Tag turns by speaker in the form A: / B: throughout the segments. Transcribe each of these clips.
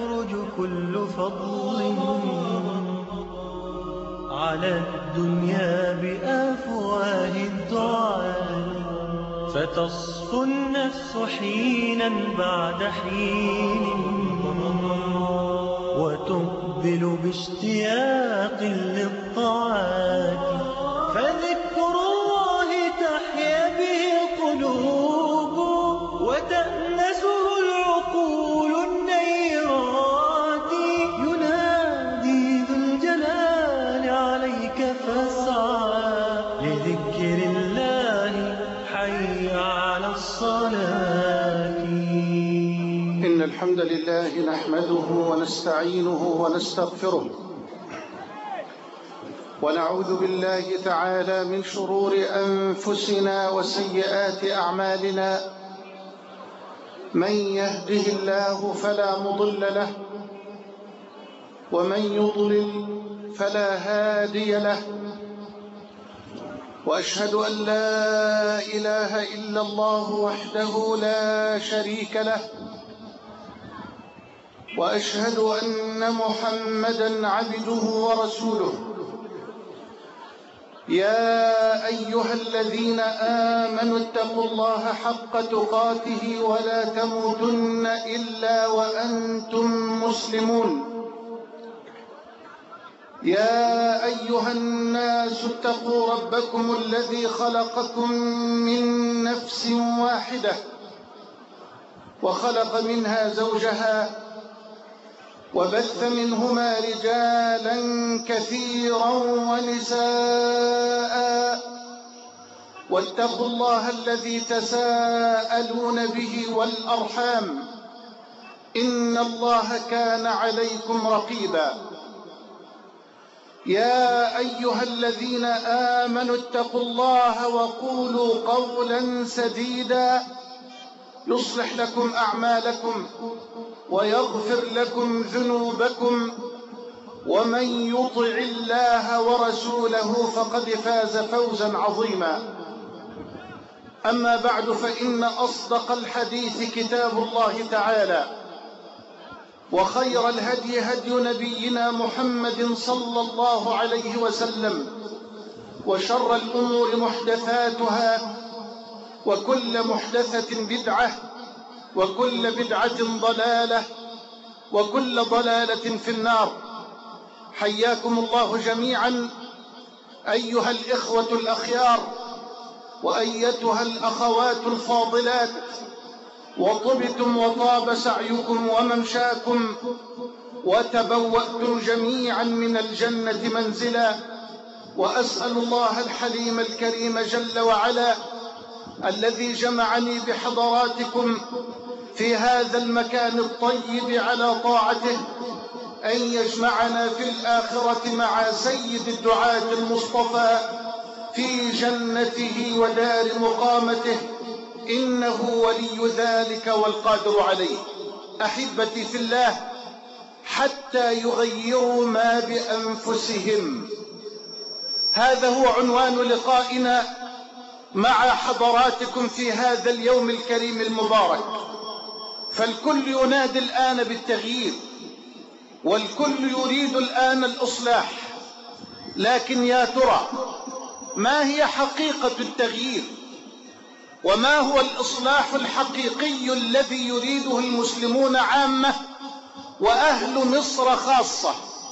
A: يخرج كل فضل على الدنيا بأفواه الدعاء، فتصفو النفس حينا بعد حين وتقبل باشتياق للطاعات، فذكر الله تحيا به القلوب وتأنسه العقول النيرات. ينادي ذو الجلال عليك فاسعى لذكر الله، حي على الصلاة.
B: إن الحمد لله نحمده ونستعينه ونستغفره، ونعوذ بالله تعالى من شرور أنفسنا وسيئات أعمالنا. من يهده الله فلا مضل له، ومن يضلل فلا هادي له، وأشهد أن لا إله إلا الله وحده لا شريك له، وأشهد أن محمدًا عبده ورسوله. يا أيها الذين آمنوا اتقوا الله حق تقاته ولا تموتن إلا وأنتم مسلمون. يا أيها الناس اتقوا ربكم الذي خلقكم من نفس واحدة، وخلق منها زوجها، وبث منهما رجالا كثيرا ونساء، واتقوا الله الذي تساءلون به والأرحام، إن الله كان عليكم رقيبا. يا أيها الذين آمنوا اتقوا الله وقولوا قولا سديدا يصلح لكم أعمالكم ويغفر لكم ذنوبكم، ومن يطع الله ورسوله فقد فاز فوزا عظيما. أما بعد، فإن أصدق الحديث كتاب الله تعالى، وخير الهدي هدي نبينا محمد صلى الله عليه وسلم، وشر الأمور محدثاتها، وكل محدثة بدعة، وكل بدعة ضلالة، وكل ضلالة في النار. حياكم الله جميعا أيها الإخوة الأخيار، وأيتها الأخوات الفاضلات، وطبتم وطاب سعيكم وممشاكم، وتبوأتم جميعا من الجنة منزلا. وأسأل الله الحليم الكريم جل وعلا الذي جمعني بحضراتكم في هذا المكان الطيب على طاعته أن يجمعنا في الآخرة مع سيد الدعاة المصطفى في جنته ودار مقامته، إنه ولي ذلك والقادر عليه. أحبتي في الله، حتى يغيروا ما بأنفسهم، هذا هو عنوان لقائنا مع حضراتكم في هذا اليوم الكريم المبارك. فالكل ينادي الآن بالتغيير، والكل يريد الآن الإصلاح، لكن يا ترى ما هي حقيقة التغيير؟ وما هو الإصلاح الحقيقي الذي يريده المسلمون عامة وأهل مصر خاصة؟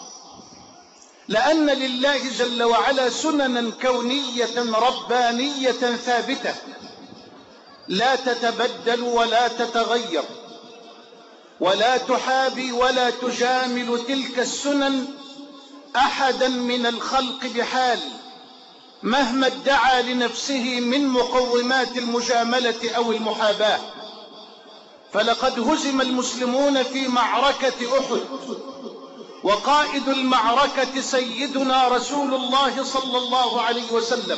B: لأن لله جل وعلا سننا كونية ربانية ثابتة لا تتبدل ولا تتغير، ولا تحابي ولا تجامل تلك السنن أحدا من الخلق بحال، مهما ادعى لنفسه من مقومات المجاملة أو المحاباة. فلقد هزم المسلمون في معركة أحد، وقائد المعركة سيدنا رسول الله صلى الله عليه وسلم.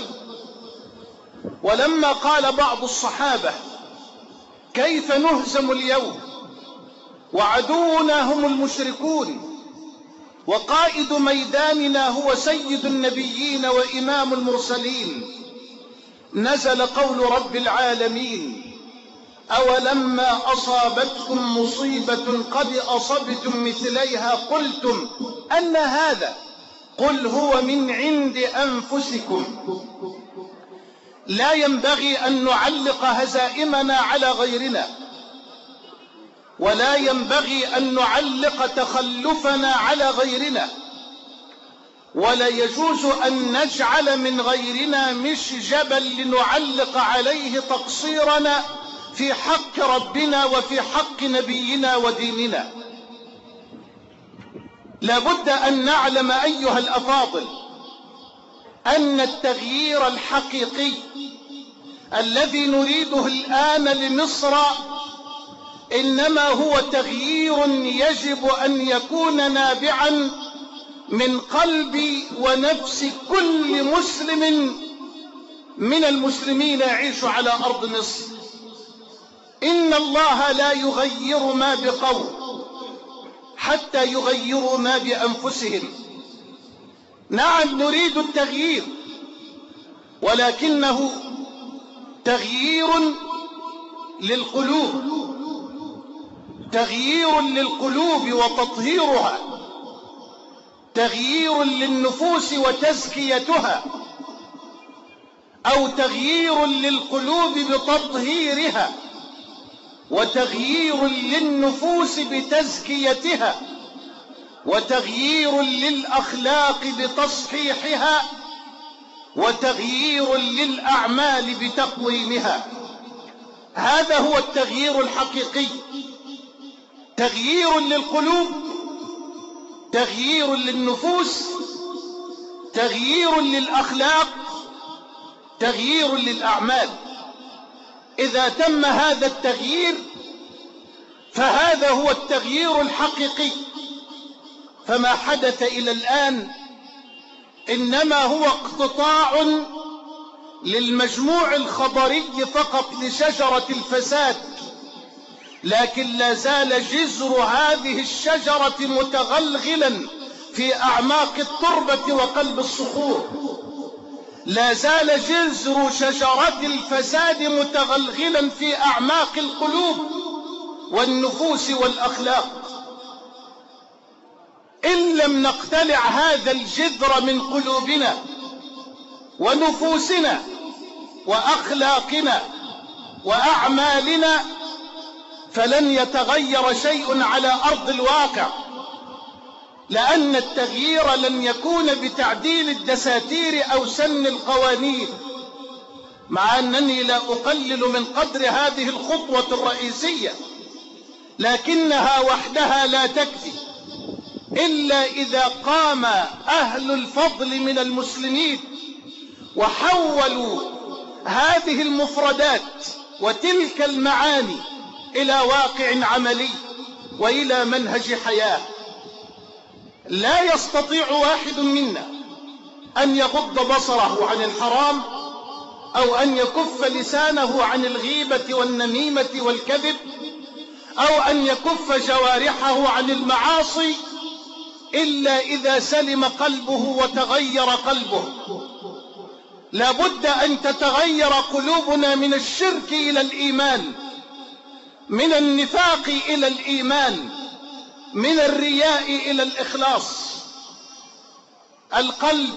B: ولما قال بعض الصحابة: كيف نهزم اليوم وعدونا هم المشركون، وقائد ميداننا هو سيد النبيين وإمام المرسلين، نزل قول رب العالمين: أولما أصابتكم مصيبة قد أصبتم مثليها قلتم أن هذا قل هو من عند أنفسكم. لا ينبغي أن نعلق هزائمنا على غيرنا، ولا ينبغي أن نعلق تخلفنا على غيرنا، ولا يجوز أن نجعل من غيرنا مشجبا لنعلق عليه تقصيرنا في حق ربنا وفي حق نبينا وديننا. لابد أن نعلم أيها الأفاضل أن التغيير الحقيقي الذي نريده الآن لمصر إنما هو تغيير يجب أن يكون نابعا من قلب ونفس كل مسلم من المسلمين يعيش على أرض مصر. إن الله لا يغير ما بقوم حتى يغيروا ما بأنفسهم. نعم نريد التغيير، ولكنه تغيير للقلوب، تغيير للقلوب وتطهيرها، تغيير للنفوس وتزكيتها، أو تغيير للقلوب بتطهيرها، وتغيير للنفوس بتزكيتها، وتغيير للأخلاق بتصحيحها، وتغيير للأعمال بتقويمها. هذا هو التغيير الحقيقي، تغيير للقلوب، تغيير للنفوس، تغيير للأخلاق، تغيير للأعمال. إذا تم هذا التغيير فهذا هو التغيير الحقيقي. فما حدث إلى الآن إنما هو اقتطاع للمجموع الخبري فقط لشجرة الفساد، لكن لا زال جذر هذه الشجرة متغلغلا في أعماق التربة وقلب الصخور. لا زال جذر شجرة الفساد متغلغلا في أعماق القلوب والنفوس والأخلاق. إن لم نقتلع هذا الجذر من قلوبنا ونفوسنا وأخلاقنا وأعمالنا فلن يتغير شيء على أرض الواقع، لأن التغيير لن يكون بتعديل الدساتير أو سن القوانين، مع أنني لا أقلل من قدر هذه الخطوة الرئيسية، لكنها وحدها لا تكفي إلا إذا قام أهل الفضل من المسلمين وحولوا هذه المفردات وتلك المعاني إلى واقع عملي وإلى منهج حياة. لا يستطيع واحد منا أن يغض بصره عن الحرام أو أن يكف لسانه عن الغيبة والنميمة والكذب أو أن يكف جوارحه عن المعاصي إلا إذا سلم قلبه وتغير قلبه. لابد أن تتغير قلوبنا من الشرك إلى الإيمان، من النفاق إلى الإيمان، من الرياء إلى الإخلاص. القلب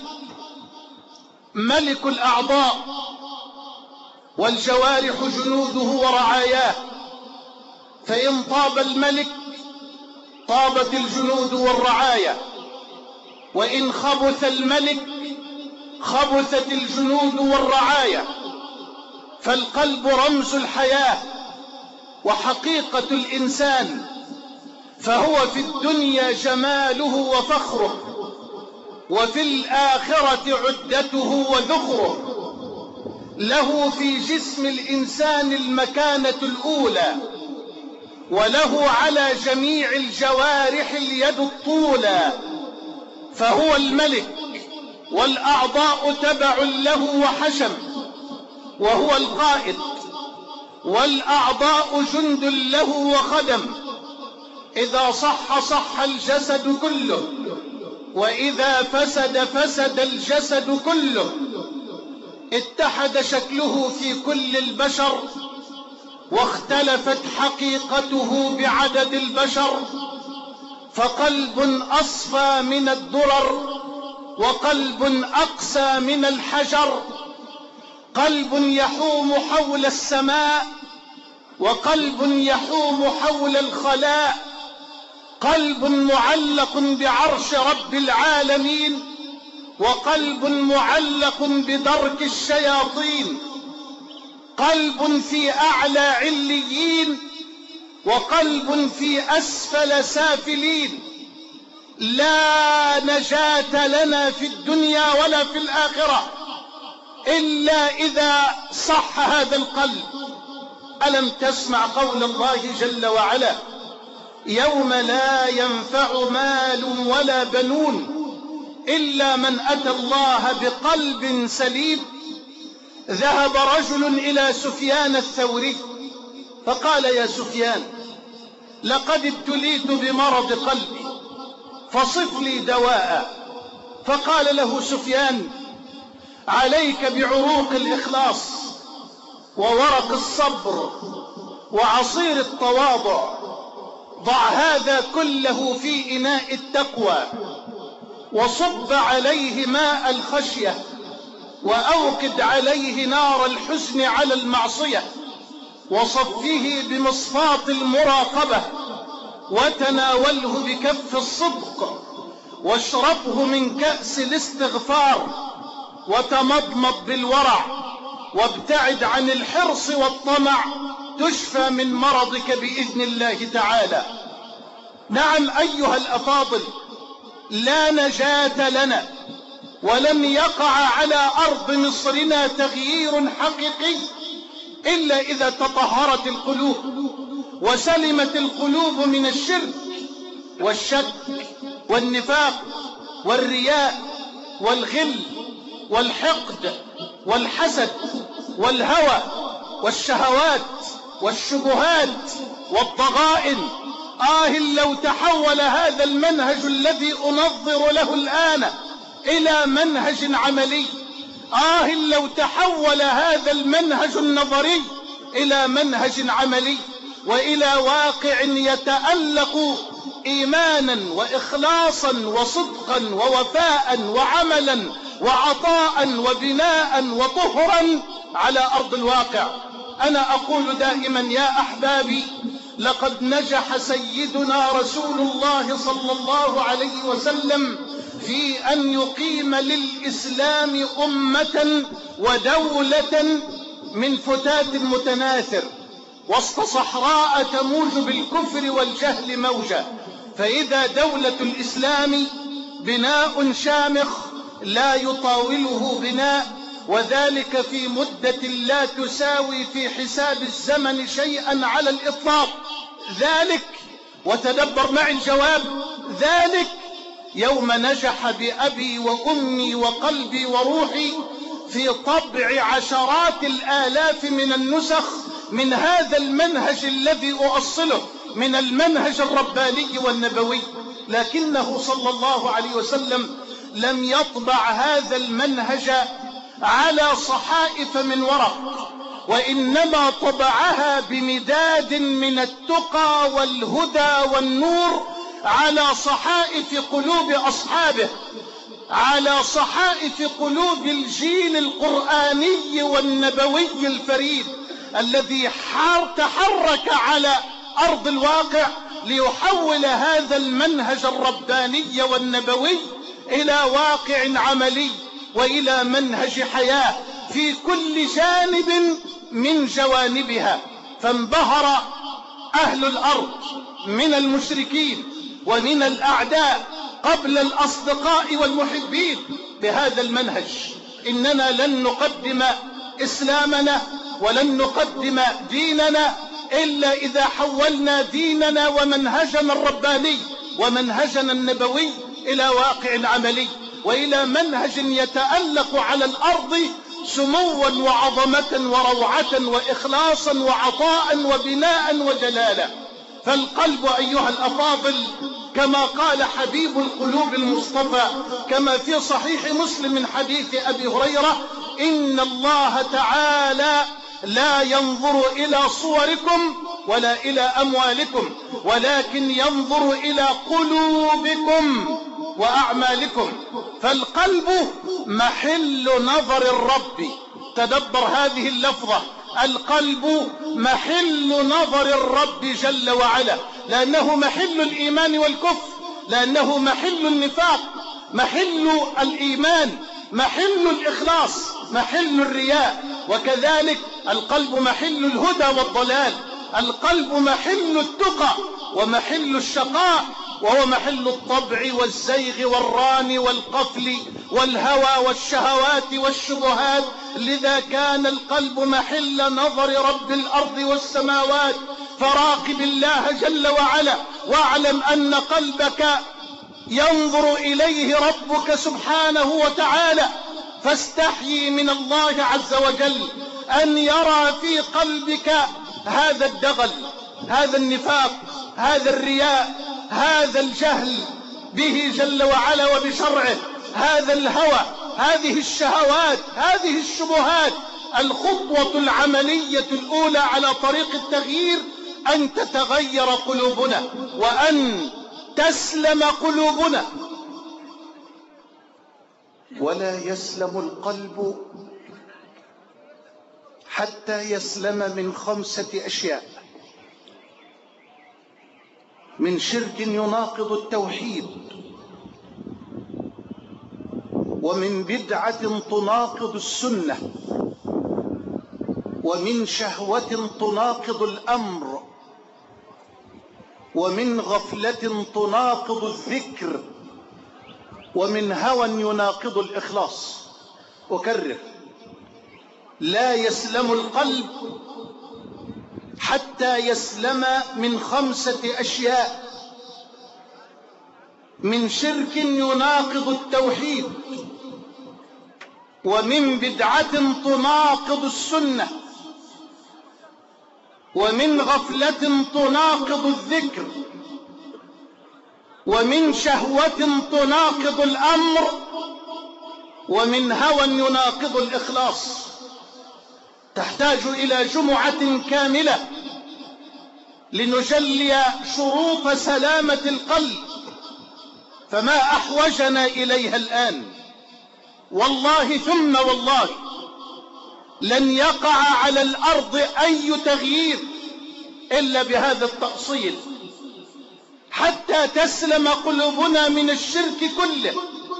B: ملك الأعضاء، والجوارح جنوده ورعاياه، فإن طاب الملك طابت الجنود والرعايا، وإن خبث الملك خبثت الجنود والرعايا. فالقلب رمز الحياة وحقيقة الإنسان، فهو في الدنيا جماله وفخره، وفي الآخرة عدته وذخره. له في جسم الإنسان المكانة الأولى، وله على جميع الجوارح اليد الطولى، فهو الملك، والأعضاء تبع له وحشم، وهو القائد، والأعضاء جند له وخدم. إذا صح صح الجسد كله، وإذا فسد فسد الجسد كله. اتحد شكله في كل البشر، واختلفت حقيقته بعدد البشر، فقلب أصفى من الدرر، وقلب أقسى من الحجر، قلب يحوم حول السماء، وقلب يحوم حول الخلاء، قلب معلق بعرش رب العالمين، وقلب معلق بدرك الشياطين، قلب في أعلى عليين، وقلب في أسفل سافلين. لا نجاة لنا في الدنيا ولا في الآخرة إلا إذا صح هذا القلب. ألم تسمع قول الله جل وعلا: يوم لا ينفع مال ولا بنون إلا من أتى الله بقلب سليم. ذهب رجل إلى سفيان الثوري فقال: يا سفيان، لقد ابتليت بمرض قلبي فصف لي دواء. فقال له سفيان: عليك بعروق الإخلاص وورق الصبر وعصير التواضع. ضع هذا كله في إناء التقوى، وصب عليه ماء الخشية، وأوقد عليه نار الحزن على المعصية، وصفه بمصفاة المراقبة، وتناوله بكف الصدق، واشربه من كأس الاستغفار، وتمضمض بالورع، وابتعد عن الحرص والطمع، تشفى من مرضك بإذن الله تعالى. نعم أيها الأفاضل، لا نجاة لنا، ولن يقع على أرض مصرنا تغيير حقيقي إلا إذا تطهرت القلوب، وسلمت القلوب من الشرك والشك والنفاق والرياء والغل والحقد والحسد والهوى والشهوات والشبهات والضغائن. لو تحول هذا المنهج الذي أنظر له الآن إلى منهج عملي، لو تحول هذا المنهج النظري إلى منهج عملي، وإلى واقع يتألق إيمانا وإخلاصا وصدقا ووفاء وعملا وعطاء وبناء وطهرا على أرض الواقع. أنا أقول دائما يا أحبابي: لقد نجح سيدنا رسول الله صلى الله عليه وسلم في أن يقيم للإسلام أمة ودولة من فتات متناثر وسط صحراء تموج بالكفر والجهل موجا. فإذا دولة الإسلام بناء شامخ لا يطاوله بناء، وذلك في مدة لا تساوي في حساب الزمن شيئا على الإطلاق. ذلك، وتدبر معي الجواب، ذلك يوم نجح بأبي وأمي وقلبي وروحي في طبع عشرات الآلاف من النسخ من هذا المنهج الذي أؤصله، من المنهج الرباني والنبوي. لكنه صلى الله عليه وسلم لم يطبع هذا المنهج على صحائف من ورق، وإنما طبعها بمداد من التقى والهدى والنور على صحائف قلوب أصحابه، على صحائف قلوب الجيل القرآني والنبوي الفريد الذي تحرك على أرض الواقع ليحول هذا المنهج الرباني والنبوي إلى واقع عملي وإلى منهج حياة في كل جانب من جوانبها. فانبهر أهل الأرض من المشركين ومن الأعداء قبل الأصدقاء والمحبين بهذا المنهج. إننا لن نقدم إسلامنا ولن نقدم ديننا إلا إذا حولنا ديننا ومنهجنا الرباني ومنهجنا النبوي إلى واقع عملي، وإلى منهج يتألق على الأرض سموا وعظمة وروعة وإخلاصا وعطاء وبناء وجلالا. فالقلب أيها الأفاضل كما قال حبيب القلوب المصطفى كما في صحيح مسلم من حديث أبي هريرة: إن الله تعالى لا ينظر إلى صوركم ولا إلى أموالكم، ولكن ينظر إلى قلوبكم وأعمالكم. فالقلب محل نظر الرب. تدبر هذه اللفظة، القلب محل نظر الرب جل وعلا، لأنه محل الإيمان والكفر، لأنه محل النفاق، محل الإيمان، محل الإخلاص، محل الرياء. وكذلك القلب محل الهدى والضلال، القلب محل التقى ومحل الشقاء، وهو محل الطبع والزيغ والران والقفل والهوى والشهوات والشبهات. لذا كان القلب محل نظر رب الأرض والسماوات. فراقب الله جل وعلا، واعلم أن قلبك ينظر إليه ربك سبحانه وتعالى، فاستحيي من الله عز وجل أن يرى في قلبك هذا الدغل، هذا النفاق، هذا الرياء، هذا الجهل به جل وعلا وبشرعه، هذا الهوى، هذه الشهوات، هذه الشبهات. الخطوة العملية الأولى على طريق التغيير أن تتغير قلوبنا وأن تسلم قلوبنا. ولا يسلم القلب حتى يسلم من 5 أشياء: من شرك يناقض التوحيد، ومن بدعة تناقض السنة، ومن شهوة تناقض الأمر، ومن غفلة تناقض الذكر، ومن هوى يناقض الإخلاص. أكرر: لا يسلم القلب حتى يسلم من 5 أشياء: من شرك يناقض التوحيد، ومن بدعة تناقض السنة، ومن غفلة تناقض الذكر، ومن شهوة تناقض الأمر، ومن هوى يناقض الإخلاص. تحتاج إلى جمعة كاملة لنجلي شروط سلامة القلب، فما أحوجنا إليها الآن. والله ثم والله لن يقع على الأرض أي تغيير إلا بهذا التأصيل، حتى تسلم قلوبنا من الشرك كله.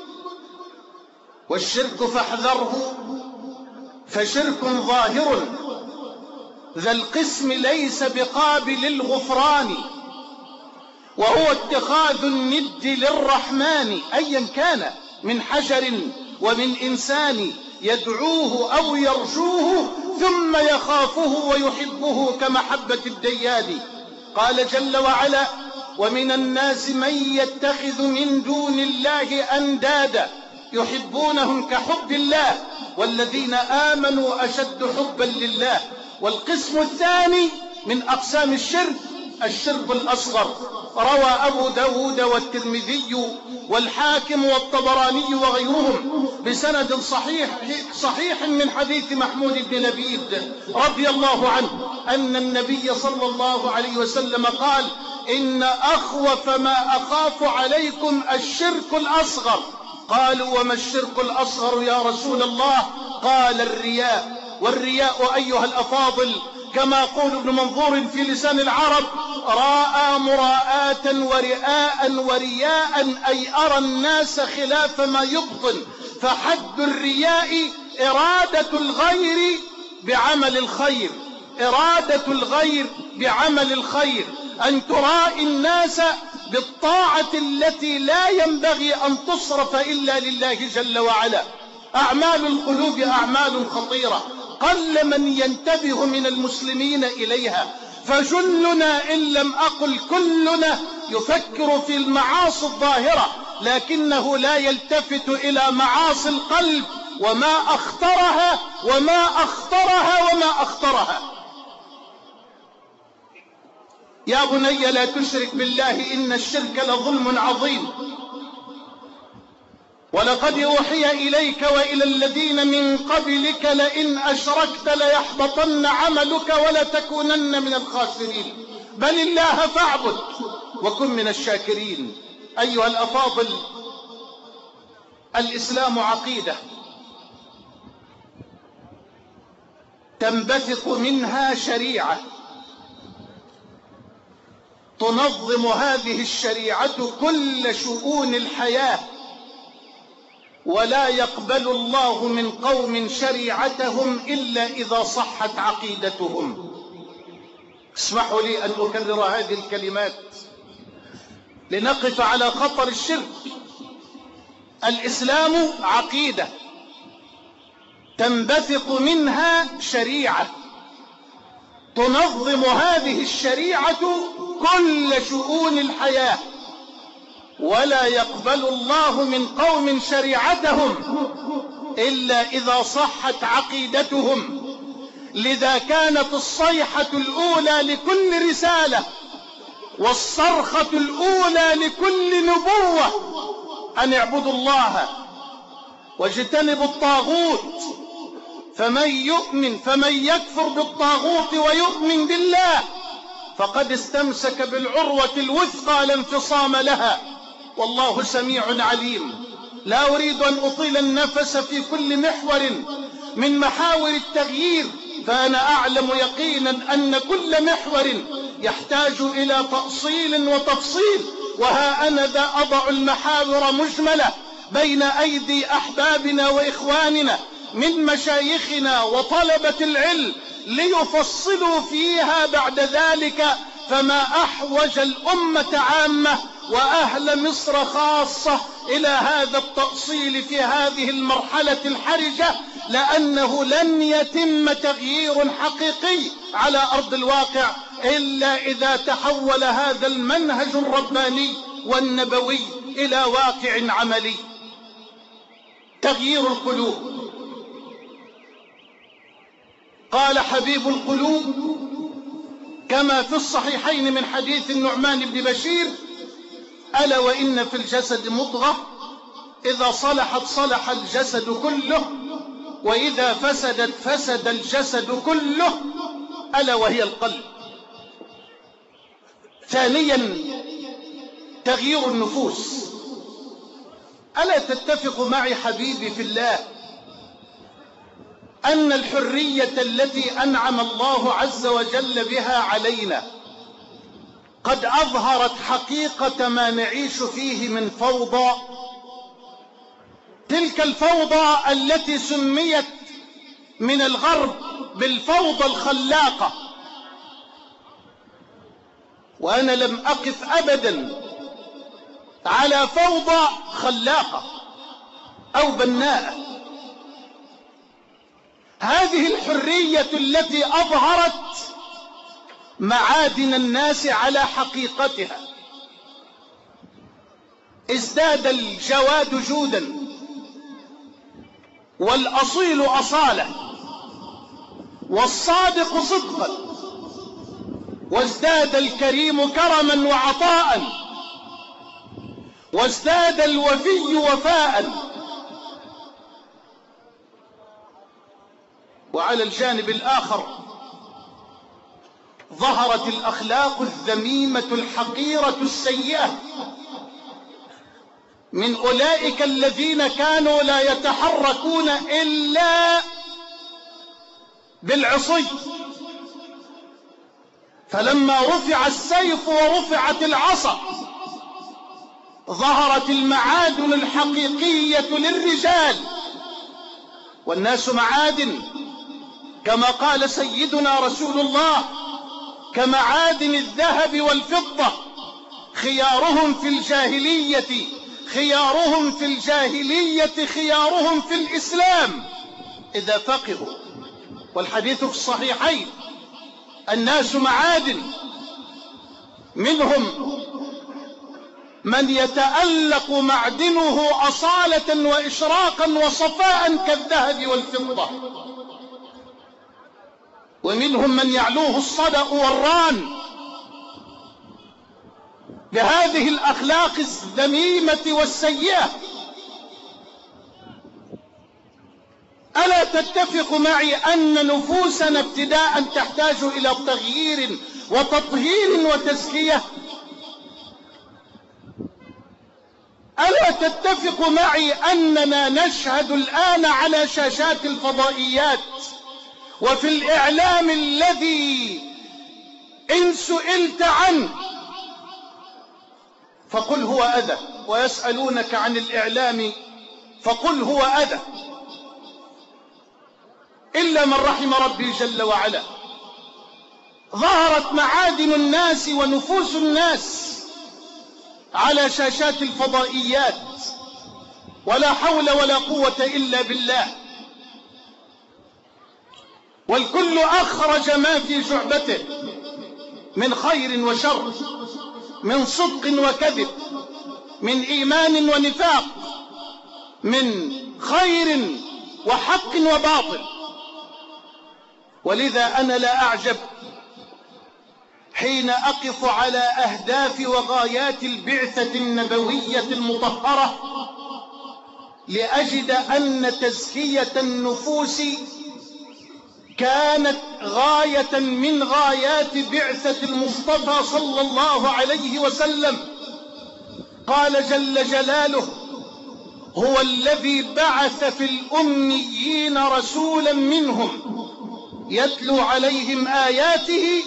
B: والشرك فاحذره، فشرك ظاهر ذا القسم ليس بقابل الغفران، وهو اتخاذ الند للرحمن أيا كان، من حجر ومن إنسان، يدعوه أو يرجوه ثم يخافه ويحبه كمحبة الديان. قال جل وعلا: ومن الناس من يتخذ من دون الله أندادا يحبونهم كحب الله والذين آمنوا أشد حبا لله. والقسم الثاني من أقسام الشرك الشرك الأصغر. روى أبو داود والترمذي والحاكم والطبراني وغيرهم بسند صحيح من حديث محمود بن لبيد رضي الله عنه أن النبي صلى الله عليه وسلم قال: إن أخوف ما أخاف عليكم الشرك الأصغر. قالوا: وما الشرك الأصغر يا رسول الله؟ قال: الرياء. والرياء أيها الأفاضل كما قول ابن منظور في لسان العرب: راء مراءة ورياء أي أرى الناس خلاف ما يبطن. فحد الرياء إرادة الغير بعمل الخير، إرادة الغير بعمل الخير، أن ترائي الناس بالطاعة التي لا ينبغي أن تصرف إلا لله جل وعلا. أعمال القلوب أعمال خطيرة، قل من ينتبه من المسلمين إليها، فجلنا إن لم أقل كلنا يفكر في المعاصي الظاهرة، لكنه لا يلتفت إلى معاصي القلب وما أخطرها وما أخطرها وما أخطرها. يا بني لا تشرك بالله إن الشرك لظلم عظيم. ولقد أوحي إليك وإلى الذين من قبلك لئن أشركت ليحبطن عملك ولتكونن من الخاسرين بل الله فاعبد وكن من الشاكرين. أيها الأفاضل، الإسلام عقيدة تنبثق منها شريعة، تنظم هذه الشريعة كل شؤون الحياة، ولا يقبل الله من قوم شريعتهم إلا إذا صحت عقيدتهم. اسمحوا لي أن أكرر هذه الكلمات لنقف على خطر الشرك. الإسلام عقيدة تنبثق منها شريعة، تنظم هذه الشريعة كل شؤون الحياة، ولا يقبل الله من قوم شريعتهم إلا إذا صحت عقيدتهم. لذا كانت الصيحة الأولى لكل رسالة والصرخة الأولى لكل نبوة أن اعبدوا الله واجتنبوا الطاغوت، فمن يكفر بالطاغوت ويؤمن بالله فقد استمسك بالعروة الوثقى لا انفصام لها، والله سميع عليم. لا أريد أن أطيل النفس في كل محور من محاور التغيير، فأنا أعلم يقينا أن كل محور يحتاج إلى تأصيل وتفصيل، وها أنا ذا أضع المحاور مجملة بين أيدي أحبابنا وإخواننا من مشايخنا وطلبة العلم ليفصلوا فيها بعد ذلك. فما أحوج الأمة عامة وأهل مصر خاصة إلى هذا التأصيل في هذه المرحلة الحرجة، لأنه لن يتم تغيير حقيقي على أرض الواقع إلا إذا تحول هذا المنهج الرباني والنبوي إلى واقع عملي. تغيير القلوب. قال حبيب القلوب كما في الصحيحين من حديث النعمان بن بشير: ألا وإن في الجسد مضغة إذا صلحت صلح الجسد كله وإذا فسدت فسد الجسد كله، ألا وهي القلب. ثانيا تغيير النفوس. ألا تتفق معي حبيبي في الله أن الحرية التي أنعم الله عز وجل بها علينا قد أظهرت حقيقة ما نعيش فيه من فوضى؟ تلك الفوضى التي سميت من الغرب بالفوضى الخلاقة، وأنا لم أقف أبدا على فوضى خلاقة أو بناءة. هذه الحرية التي أظهرت معادن الناس على حقيقتها. ازداد الجواد جودا والأصيل أصالة والصادق صدقا، وازداد الكريم كرما وعطاء، وازداد الوفي وفاء. وعلى الجانب الآخر ظهرت الأخلاق الذميمة الحقيرة السيئة من أولئك الذين كانوا لا يتحركون إلا بالعصي، فلما رفع السيف ورفعت العصا ظهرت المعادن الحقيقية للرجال. والناس معادن كما قال سيدنا رسول الله: كمعادن الذهب والفضة، خيارهم في الجاهلية خيارهم في الجاهلية خيارهم في الإسلام إذا فقهوا. والحديث في الصحيحين: الناس معادن، منهم من يتألق معدنه أصالة وإشراقا وصفاء كالذهب والفضة، ومنهم من يعلوه الصدأ والران. بهذه الأخلاق الذميمة والسيئة ألا تتفق معي أن نفوسنا ابتداء تحتاج إلى تغيير وتطهير وتزكية؟ ألا تتفق معي أننا نشهد الآن على شاشات الفضائيات وفي الإعلام الذي إن سئلت عنه فقل هو أذى، ويسألونك عن الإعلام فقل هو أذى، إلا من رحم ربي جل وعلا. ظهرت معادن الناس ونفوس الناس على شاشات الفضائيات، ولا حول ولا قوة إلا بالله، والكل أخرج ما في جعبته من خير وشر، من صدق وكذب، من إيمان ونفاق، من خير وحق وباطل. ولذا أنا لا أعجب حين أقف على أهداف وغايات البعثة النبوية المطهرة لأجد أن تزكية النفوس كانت غاية من غايات بعثة المصطفى صلى الله عليه وسلم. قال جل جلاله: هو الذي بعث في الأميين رسولا منهم يتلو عليهم آياته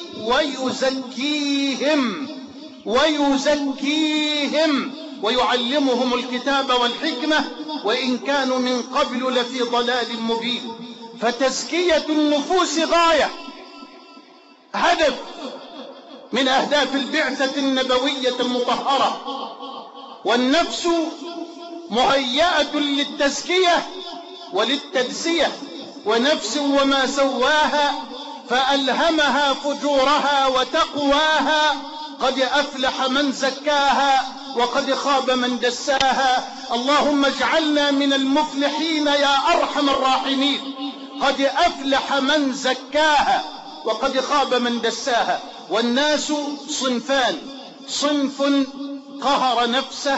B: ويزكيهم ويعلمهم الكتاب والحكمة وإن كانوا من قبل لفي ضلال مبين. فتزكية النفوس غاية، هدف من أهداف البعثة النبوية المطهرة، والنفس مهيئة للتزكية وللتجزية. ونفس وما سواها فألهمها فجورها وتقواها، قد أفلح من زكاها وقد خاب من دساها. اللهم اجعلنا من المفلحين يا أرحم الراحمين. قد أفلح من زكاها وقد خاب من دساها. والناس صنفان: صنف قهر نفسه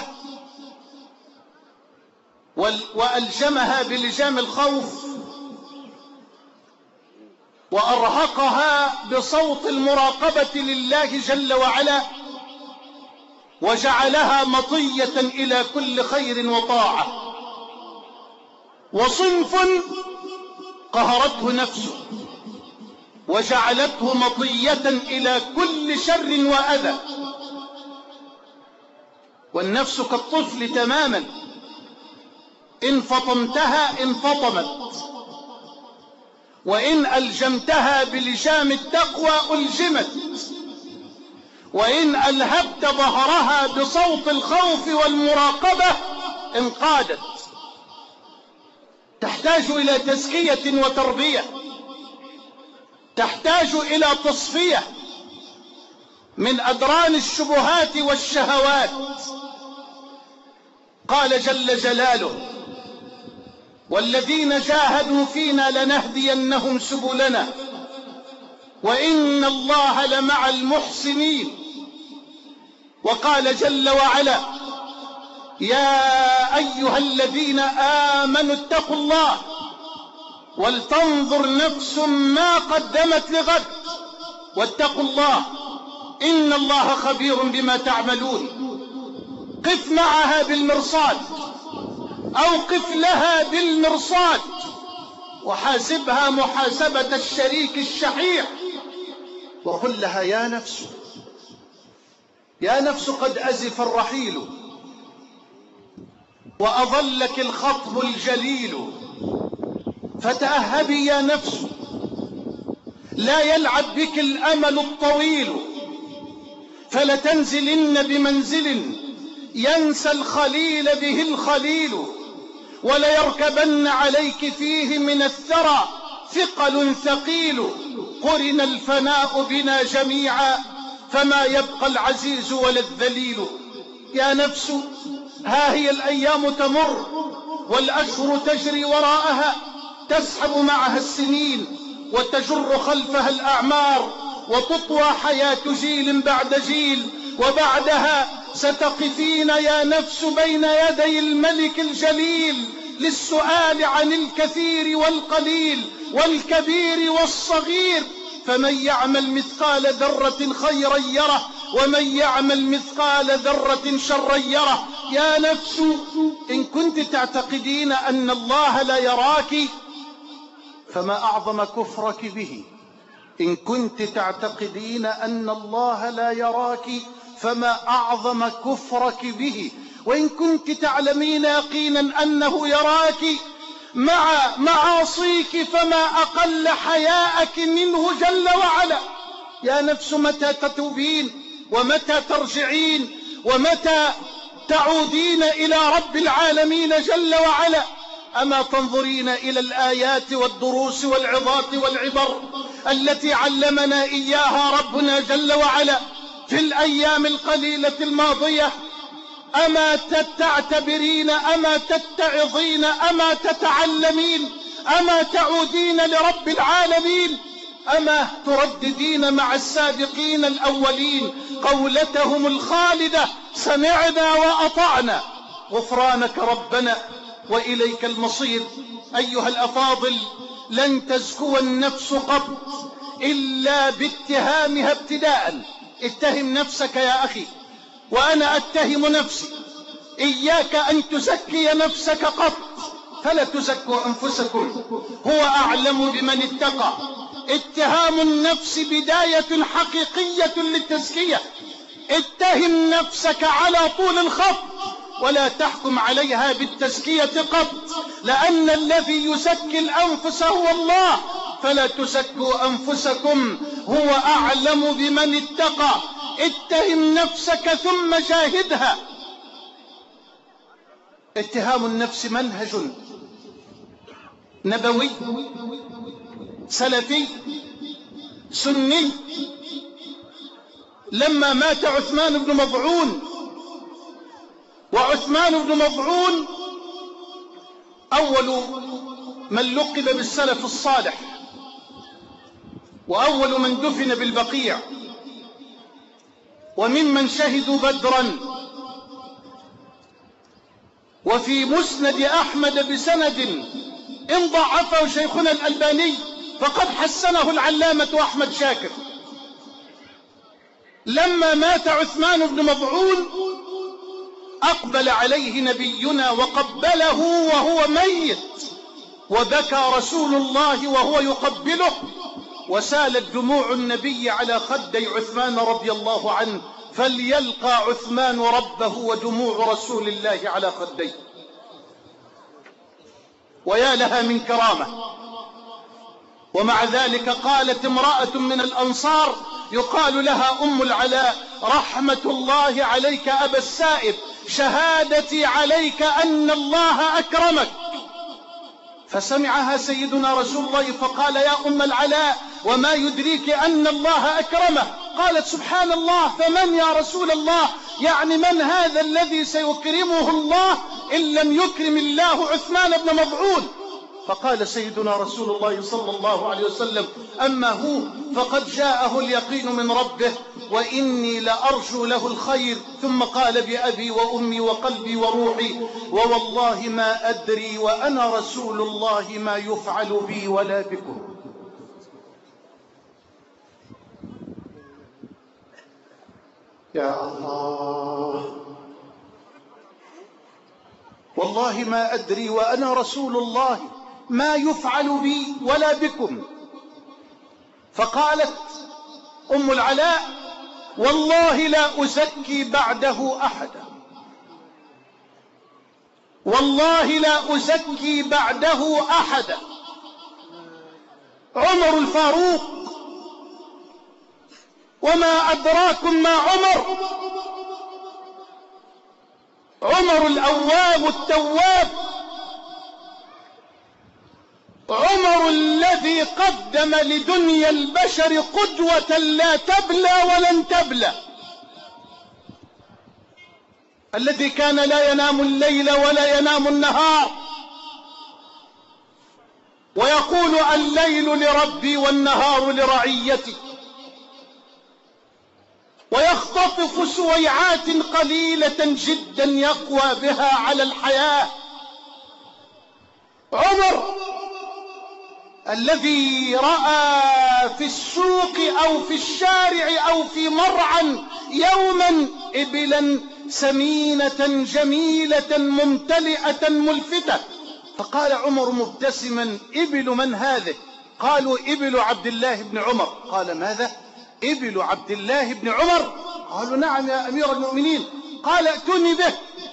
B: وألجمها بلجام الخوف وأرهقها بصوت المراقبة لله جل وعلا وجعلها مطية إلى كل خير وطاعة. وصنف قهرته نفسه وجعلته مطية إلى كل شر وأذى. والنفس كالطفل تماما، إن فطمتها انفطمت، وإن ألجمتها بلجام التقوى ألجمت، وإن ألهبت ظهرها بصوت الخوف والمراقبة انقادت. تحتاج إلى تزكية وتربية، تحتاج إلى تصفية من أدران الشبهات والشهوات. قال جل جلاله: والذين جاهدوا فينا لنهدينهم سبلنا وإن الله لمع المحسنين. وقال جل وعلا: يا أيها الذين آمنوا اتقوا الله ولتنظر نفس ما قدمت لغد واتقوا الله إن الله خبير بما تعملون. قف معها بالمرصاد أو قف لها بالمرصاد وحاسبها محاسبة الشريك الشحيح، وقل لها: يا نفس قد أزف الرحيل وأظلك الخطب الجليل، فتأهبي يا نفس، لا يلعب بك الأمل الطويل، فلتنزلن بمنزل ينسى الخليل به الخليل، وليركبن عليك فيه من الثرى ثقل ثقيل، قرن الفناء بنا جميعا فما يبقى العزيز ولا الذليل. يا نفس، ها هي الأيام تمر والأشهر تجري وراءها، تسحب معها السنين وتجر خلفها الأعمار، وتطوى حياة جيل بعد جيل، وبعدها ستقفين يا نفس بين يدي الملك الجليل للسؤال عن الكثير والقليل والكبير والصغير، فمن يعمل مثقال ذرة خيرا يره ومن يعمل مثقال ذرة شرا يره. يا نفس إن كنت تعتقدين أن الله لا يراك فما أعظم كفرك به. إن كنت تعتقدين أن الله لا يراك فما أعظم كفرك به. وإن كنت تعلمين يقينا أنه يراك مع معاصيك فما أقل حياءك منه جل وعلا. يا نفس متى تتوبين ومتى ترجعين ومتى تعودين إلى رب العالمين جل وعلا؟ أما تنظرين إلى الآيات والدروس والعظات والعبر التي علمنا إياها ربنا جل وعلا في الأيام القليلة الماضية؟ أما تعتبرين، أما تتعظين، أما تتعلمين، أما تعودين لرب العالمين، أما ترددين مع السابقين الأولين قولتهم الخالدة: سمعنا وأطعنا غفرانك ربنا وإليك المصير. أيها الأفاضل، لن تزكو النفس قط إلا باتهامها ابتداء. اتهم نفسك يا أخي وأنا أتهم نفسي. إياك أن تزكي نفسك قط، فلا تزكوا أنفسكم، هو أعلم بمن اتقى. اتهام النفس بداية حقيقية للتزكية. اتهم نفسك على طول الخط ولا تحكم عليها بالتزكية قط، لأن الذي يزكي الأنفس هو الله. فلا تزكوا أنفسكم، هو أعلم بمن اتقى. اتهم نفسك ثم جاهدها. اتهام النفس منهج نبوي سلفي سني. لما مات عثمان بن مظعون، وعثمان بن مظعون أول من لقب بالسلف الصالح وأول من دفن بالبقيع وممن شهدوا بدرا. وفي مسند أحمد بسند إن ضعفه شيخنا الألباني فقد حسنه العلامة أحمد شاكر. لما مات عثمان بن مظعون أقبل عليه نبينا وقبله وهو ميت، وبكى رسول الله وهو يقبله، وسالت دموع النبي على خدي عثمان رضي الله عنه. فليلقى عثمان ربه ودموع رسول الله على خديه. ويا لها من كرامة. ومع ذلك قالت امرأة من الأنصار يقال لها أم العلاء: رحمة الله عليك أبا السائب، شهادتي عليك أن الله أكرمك. فسمعها سيدنا رسول الله فقال: يا أم العلاء، وما يدريك أن الله أكرمه؟ قالت: سبحان الله، فمن يا رسول الله؟ يعني من هذا الذي سيكرمه الله إن لم يكرم الله عثمان بن مظعون؟ فقال سيدنا رسول الله صلى الله عليه وسلم: أما هو فقد جاءه اليقين من ربه وإني لأرجو له الخير. ثم قال: بأبي وأمي وقلبي وروحي ووالله ما أدري وأنا رسول الله ما يفعل بي ولا بكم. يا الله، والله ما أدري وأنا رسول الله ما يفعل بي ولا بكم. فقالت أم العلاء: والله لا أزكي بعده أحدا، والله لا أزكي بعده أحدا. عمر الفاروق، وما أدراكم ما عمر؟ عمر الأواب التواب، عمر الذي قدم لدنيا البشر قدوة لا تبلى ولن تبلى، الذي كان لا ينام الليل ولا ينام النهار، ويقول: الليل لربي والنهار لرعيتي، ويختطف سويعات قليلة جدا يقوى بها على الحياة، عمر الذي رأى في السوق أو في الشارع أو في مرعى يوما إبلا سمينة جميلة ممتلئة ملفتة، فقال عمر مبتسما: إبل من هذه؟ قالوا: إبل عبد الله بن عمر. قال: ماذا؟ إبل عبد الله بن عمر؟ قالوا: نعم يا أمير المؤمنين. قال: ائتوني به.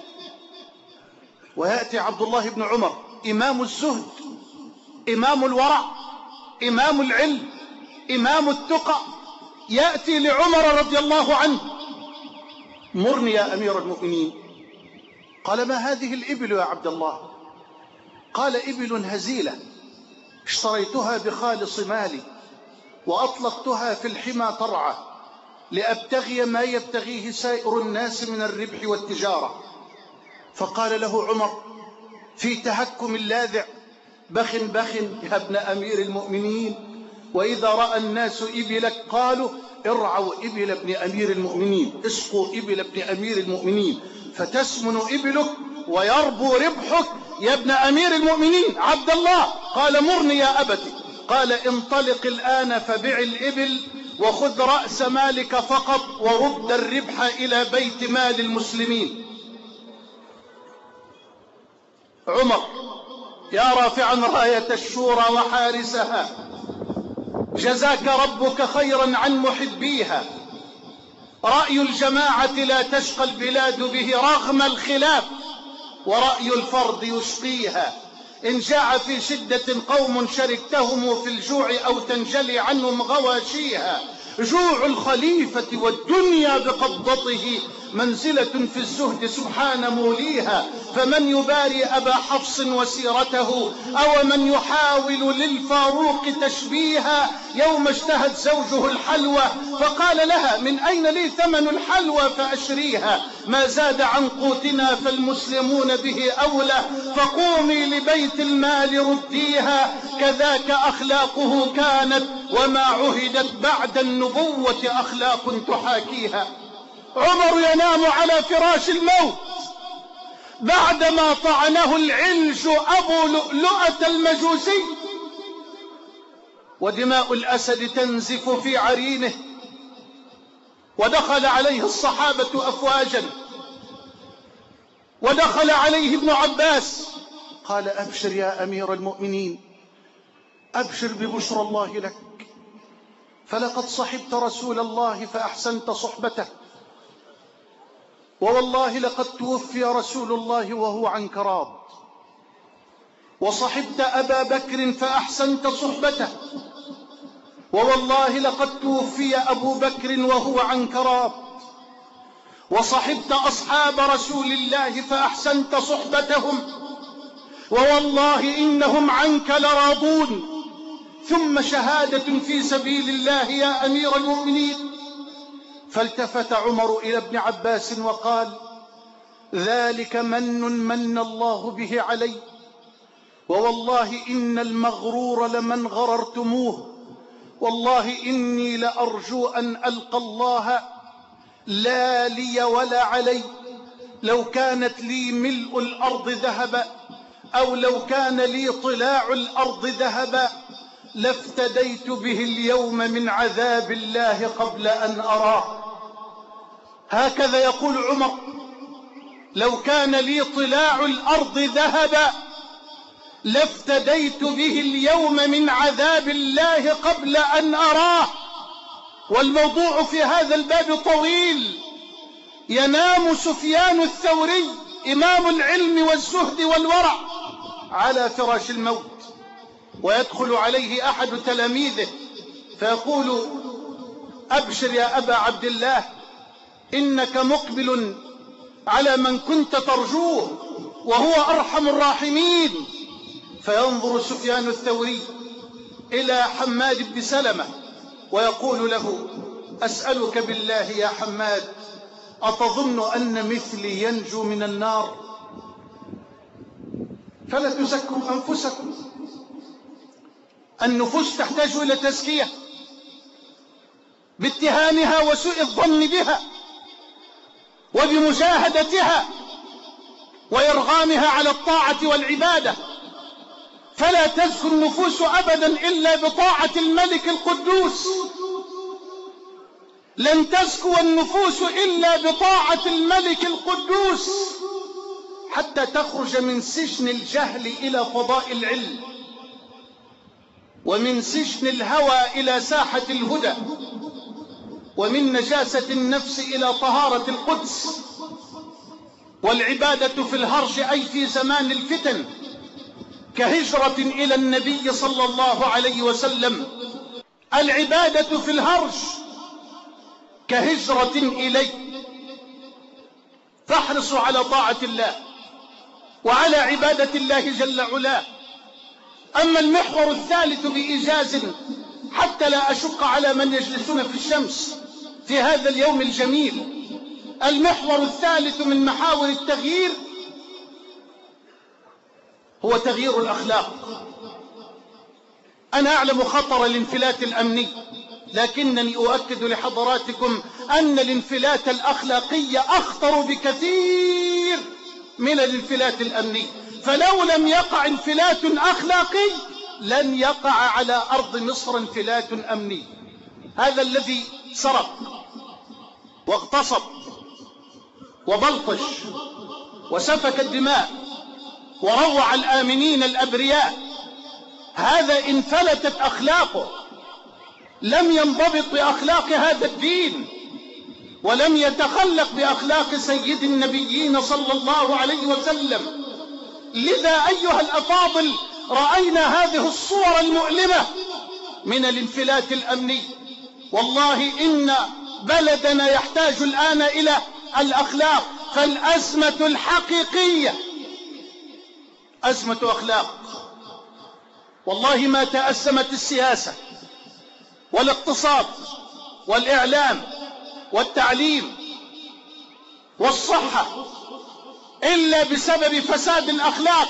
B: ويأتي عبد الله بن عمر إمام الزهد، إمام الورع، إمام العلم، إمام التقى، يأتي لعمر رضي الله عنه: مرني يا أمير المؤمنين. قال: ما هذه الإبل يا عبد الله؟ قال: إبل هزيلة اشتريتها بخالص مالي وأطلقتها في الحمى ترعى لأبتغي ما يبتغيه سائر الناس من الربح والتجارة. فقال له عمر في تهكم لاذع: بخ بخ يا ابن أمير المؤمنين، وإذا رأى الناس إبلك قالوا: ارعوا إبل ابن أمير المؤمنين، اسقوا إبل ابن أمير المؤمنين فتسمن إبلك ويربو ربحك يا ابن أمير المؤمنين عبد الله. قال: مرني يا أبتي. قال: انطلق الآن فبع الإبل وخذ رأس مالك فقط ورد الربح إلى بيت مال المسلمين. عمر يا رافعا راية الشورى وحارسها، جزاك ربك خيرا عن محبيها. رأي الجماعة لا تشقى البلاد به رغم الخلاف، ورأي الفرد يشقيها. إن جاع في شدة قوم شركتهم في الجوع أو تنجلي عنهم غواشيها. جوع الخليفة والدنيا بقبضته منزلة في الزهد سبحان موليها. فمن يباري أبا حفص وسيرته أو من يحاول للفاروق تشبيها. يوم اشتهت زوجه الحلوى فقال لها: من أين لي ثمن الحلوى فأشريها؟ ما زاد عن قوتنا فالمسلمون به أولى، فقومي لبيت المال رديها. كذاك أخلاقه كانت وما عهدت بعد النبوة أخلاق تحاكيها. عمر ينام على فراش الموت بعدما طعنه العلج أبو لؤلؤة المجوسي، ودماء الأسد تنزف في عرينه، ودخل عليه الصحابة أفواجا، ودخل عليه ابن عباس. قال: أبشر يا أمير المؤمنين، أبشر ببشرى الله لك، فلقد صحبت رسول الله فأحسنت صحبته، ووالله لقد توفي رسول الله وهو عنك راض، وصحبت أبا بكر فأحسنت صحبته، ووالله لقد توفي أبو بكر وهو عنك راض، وصحبت أصحاب رسول الله فأحسنت صحبتهم، ووالله إنهم عنك لراضون. ثم شهادة في سبيل الله يا أمير المؤمنين. فالتفت عمر إلى ابن عباس وقال: ذلك من الله به علي، ووالله إن المغرور لمن غررتموه، والله إني لأرجو أن ألقى الله لا لي ولا علي. لو كانت لي ملء الأرض ذهبا أو لو كان لي طلاع الأرض ذهبا لافتديت به اليوم من عذاب الله قبل أن أراه. هكذا يقول عمر: لو كان لي طلاع الأرض ذهبا لافتديت به اليوم من عذاب الله قبل أن أراه. والموضوع في هذا الباب طويل. ينام سفيان الثوري إمام العلم والزهد والورع على فراش الموت، ويدخل عليه أحد تلاميذه فيقول: أبشر يا أبا عبد الله، إنك مقبل على من كنت ترجوه وهو أرحم الراحمين. فينظر سفيان الثوري إلى حماد بن سلمة ويقول له: أسألك بالله يا حماد، أتظن أن مثلي ينجو من النار؟ فلا تزكوا أنفسكم، النفوس تحتاج إلى تزكية باتهامها وسوء الظن بها وبمجاهدتها وإرغامها على الطاعة والعبادة. فلا تزكو النفوس أبدا إلا بطاعة الملك القدوس. لن تزكو النفوس إلا بطاعة الملك القدوس حتى تخرج من سجن الجهل إلى فضاء العلم، ومن سجن الهوى إلى ساحة الهدى، ومن نجاسة النفس إلى طهارة القدس. والعبادة في الهرج أي في زمان الفتن كهجرة إلى النبي صلى الله عليه وسلم. العبادة في الهرج كهجرة إليه، فاحرصوا على طاعة الله وعلى عبادة الله جل علاه. أما المحور الثالث بإيجاز حتى لا أشق على من يجلسون في الشمس في هذا اليوم الجميل، المحور الثالث من محاور التغيير هو تغيير الأخلاق. أنا أعلم خطر الانفلات الأمني، لكنني أؤكد لحضراتكم أن الانفلات الأخلاقي أخطر بكثير من الانفلات الأمني. فلو لم يقع انفلات أخلاقي لن يقع على أرض مصر انفلات أمني. هذا الذي سرق واغتصب وبلطش وسفك الدماء وروع الآمنين الأبرياء، هذا انفلتت أخلاقه، لم ينضبط بأخلاق هذا الدين، ولم يتخلق بأخلاق سيد النبيين صلى الله عليه وسلم. لذا أيها الأفاضل رأينا هذه الصور المؤلمة من الانفلات الأمني. والله إن بلدنا يحتاج الآن إلى الأخلاق، فالأزمة الحقيقية أزمة أخلاق. والله ما تأزمت السياسة والاقتصاد والإعلام والتعليم والصحة إلا بسبب فساد الأخلاق.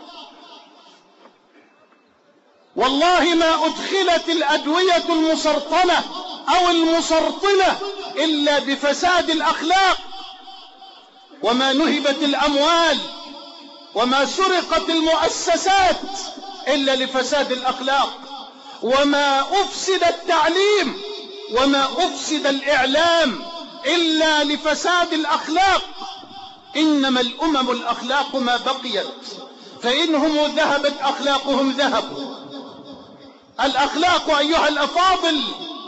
B: والله ما أدخلت الأدوية المسرطنة أو المسرطنة إلا بفساد الأخلاق، وما نهبت الأموال وما سرقت المؤسسات إلا لفساد الأخلاق، وما أفسد التعليم وما أفسد الإعلام إلا لفساد الأخلاق. إنما الأمم الأخلاق ما بقيت، فإنهم ذهبت أخلاقهم ذهبوا. الأخلاق أيها الأفاضل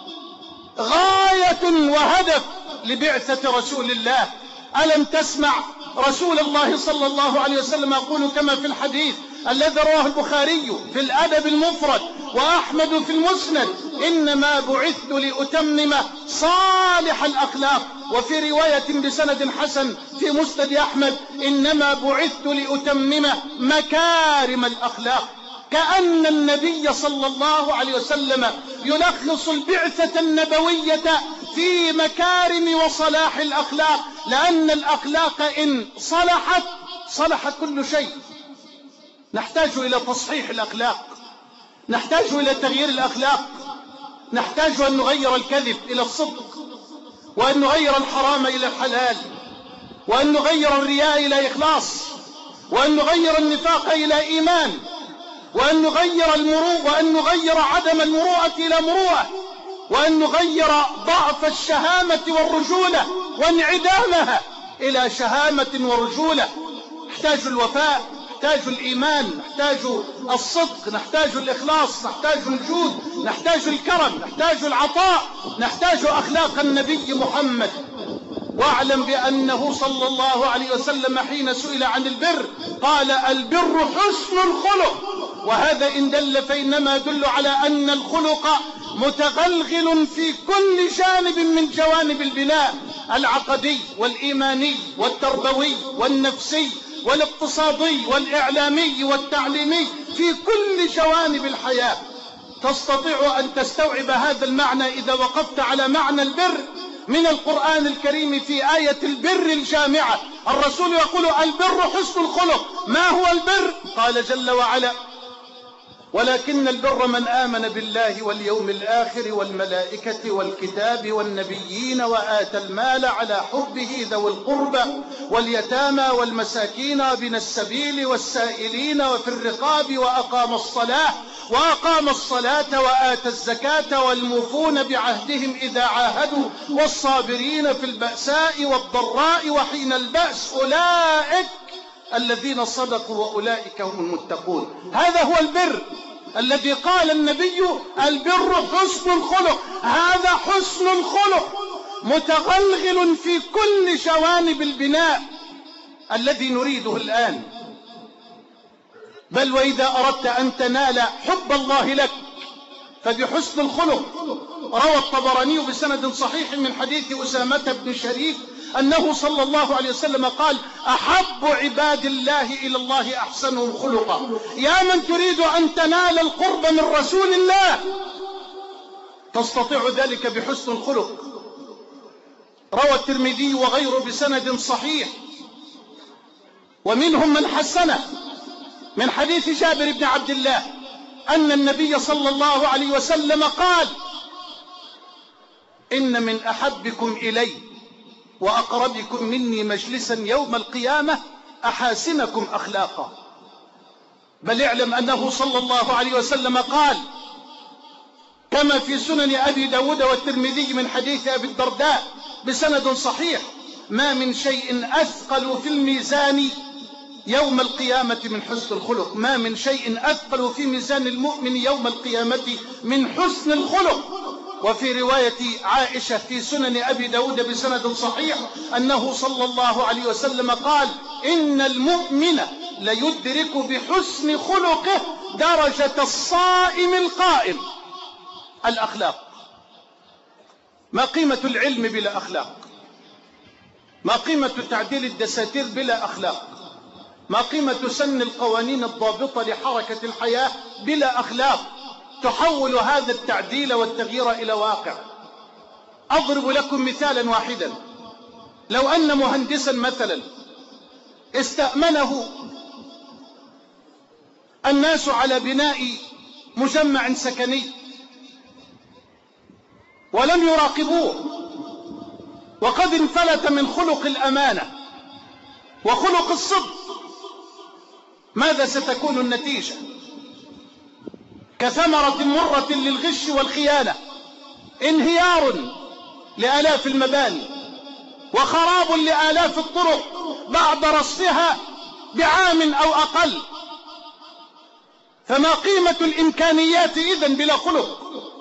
B: غاية وهدف لبعثة رسول الله. ألم تسمع رسول الله صلى الله عليه وسلم يقول كما في الحديث الذي رواه البخاري في الأدب المفرد وأحمد في المسند: إنما بعثت لأتمم صالح الأخلاق. وفي رواية بسند حسن في مسند أحمد: إنما بعثت لأتمم مكارم الأخلاق. كأن النبي صلى الله عليه وسلم يلخص البعثة النبوية في مكارم وصلاح الأخلاق، لأن الأخلاق إن صلحت صلح كل شيء. نحتاج إلى تصحيح الأخلاق، نحتاج إلى تغيير الأخلاق، نحتاج أن نغير الكذب إلى الصدق، وأن نغير الحرام إلى الحلال، وأن نغير الرياء إلى إخلاص، وأن نغير النفاق إلى إيمان، وأن نغير عدم المروءة إلى مروءة، وأن نغير ضعف الشهامة والرجولة وانعدامها إلى شهامة ورجولة. نحتاج الوفاء، نحتاج الإيمان، نحتاج الصدق، نحتاج الإخلاص، نحتاج الجود، نحتاج الكرم، نحتاج العطاء، نحتاج أخلاق النبي محمد. واعلم بأنه صلى الله عليه وسلم حين سئل عن البر قال: البر حسن الخلق. وهذا إن دل فإنما يدل على أن الخلق متغلغل في كل جانب من جوانب البناء العقدي والإيماني والتربوي والنفسي والاقتصادي والإعلامي والتعليمي، في كل جوانب الحياة. تستطيع أن تستوعب هذا المعنى إذا وقفت على معنى البر من القرآن الكريم في آية البر الجامعة. الرسول يقول: البر حسن الخلق. ما هو البر؟ قال جل وعلا: ولكن البر من آمن بالله واليوم الآخر والملائكة والكتاب والنبيين وآتى المال على حبه ذوي القربى واليتامى والمساكين وابن السبيل والسائلين وفي الرقاب وأقام الصلاة وآتى الزكاة والموفون بعهدهم إذا عاهدوا والصابرين في البأساء والضراء وحين البأس أولئك الذين صدقوا وأولئك هم المتقون. هذا هو البر الذي قال النبي البر حسن الخلق. هذا حسن الخلق متغلغل في كل جوانب البناء الذي نريده الآن. بل وإذا أردت أن تنال حب الله لك فبحسن الخلق. روى الطبراني بسند صحيح من حديث أسامة بن شريك أنه صلى الله عليه وسلم قال أحب عباد الله إلى الله أحسنهم خلقا. يا من تريد أن تنال القرب من رسول الله تستطيع ذلك بحسن الخلق. روى الترمذي وغيره بسند صحيح ومنهم من حسنه من حديث جابر بن عبد الله أن النبي صلى الله عليه وسلم قال إن من أحبكم إلي وأقربكم مني مجلسا يوم القيامة أحاسنكم أخلاقا. بل اعلم أنه صلى الله عليه وسلم قال كما في سنن أبي داود والترمذي من حديث أبي الدرداء بسند صحيح ما من شيء أثقل في الميزان يوم القيامة من حسن الخلق. ما من شيء أثقل في ميزان المؤمن يوم القيامة من حسن الخلق. وفي رواية عائشة في سنن أبي داود بسند صحيح أنه صلى الله عليه وسلم قال إن المؤمن ليدرك بحسن خلقه درجة الصائم القائم. الأخلاق. ما قيمة العلم بلا أخلاق؟ ما قيمة تعديل الدساتير بلا أخلاق؟ ما قيمة سن القوانين الضابطة لحركة الحياة بلا أخلاق تحول هذا التعديل والتغيير إلى واقع؟ أضرب لكم مثالا واحدا. لو أن مهندسا مثلا استأمنه الناس على بناء مجمع سكني ولم يراقبوه وقد انفلت من خلق الأمانة وخلق الصدق، ماذا ستكون النتيجة؟ كثمرة مرة للغش والخيانة، انهيار لآلاف المباني وخراب لآلاف الطرق بعد رصفها بعام أو أقل. فما قيمة الإمكانيات إذن بلا خلق؟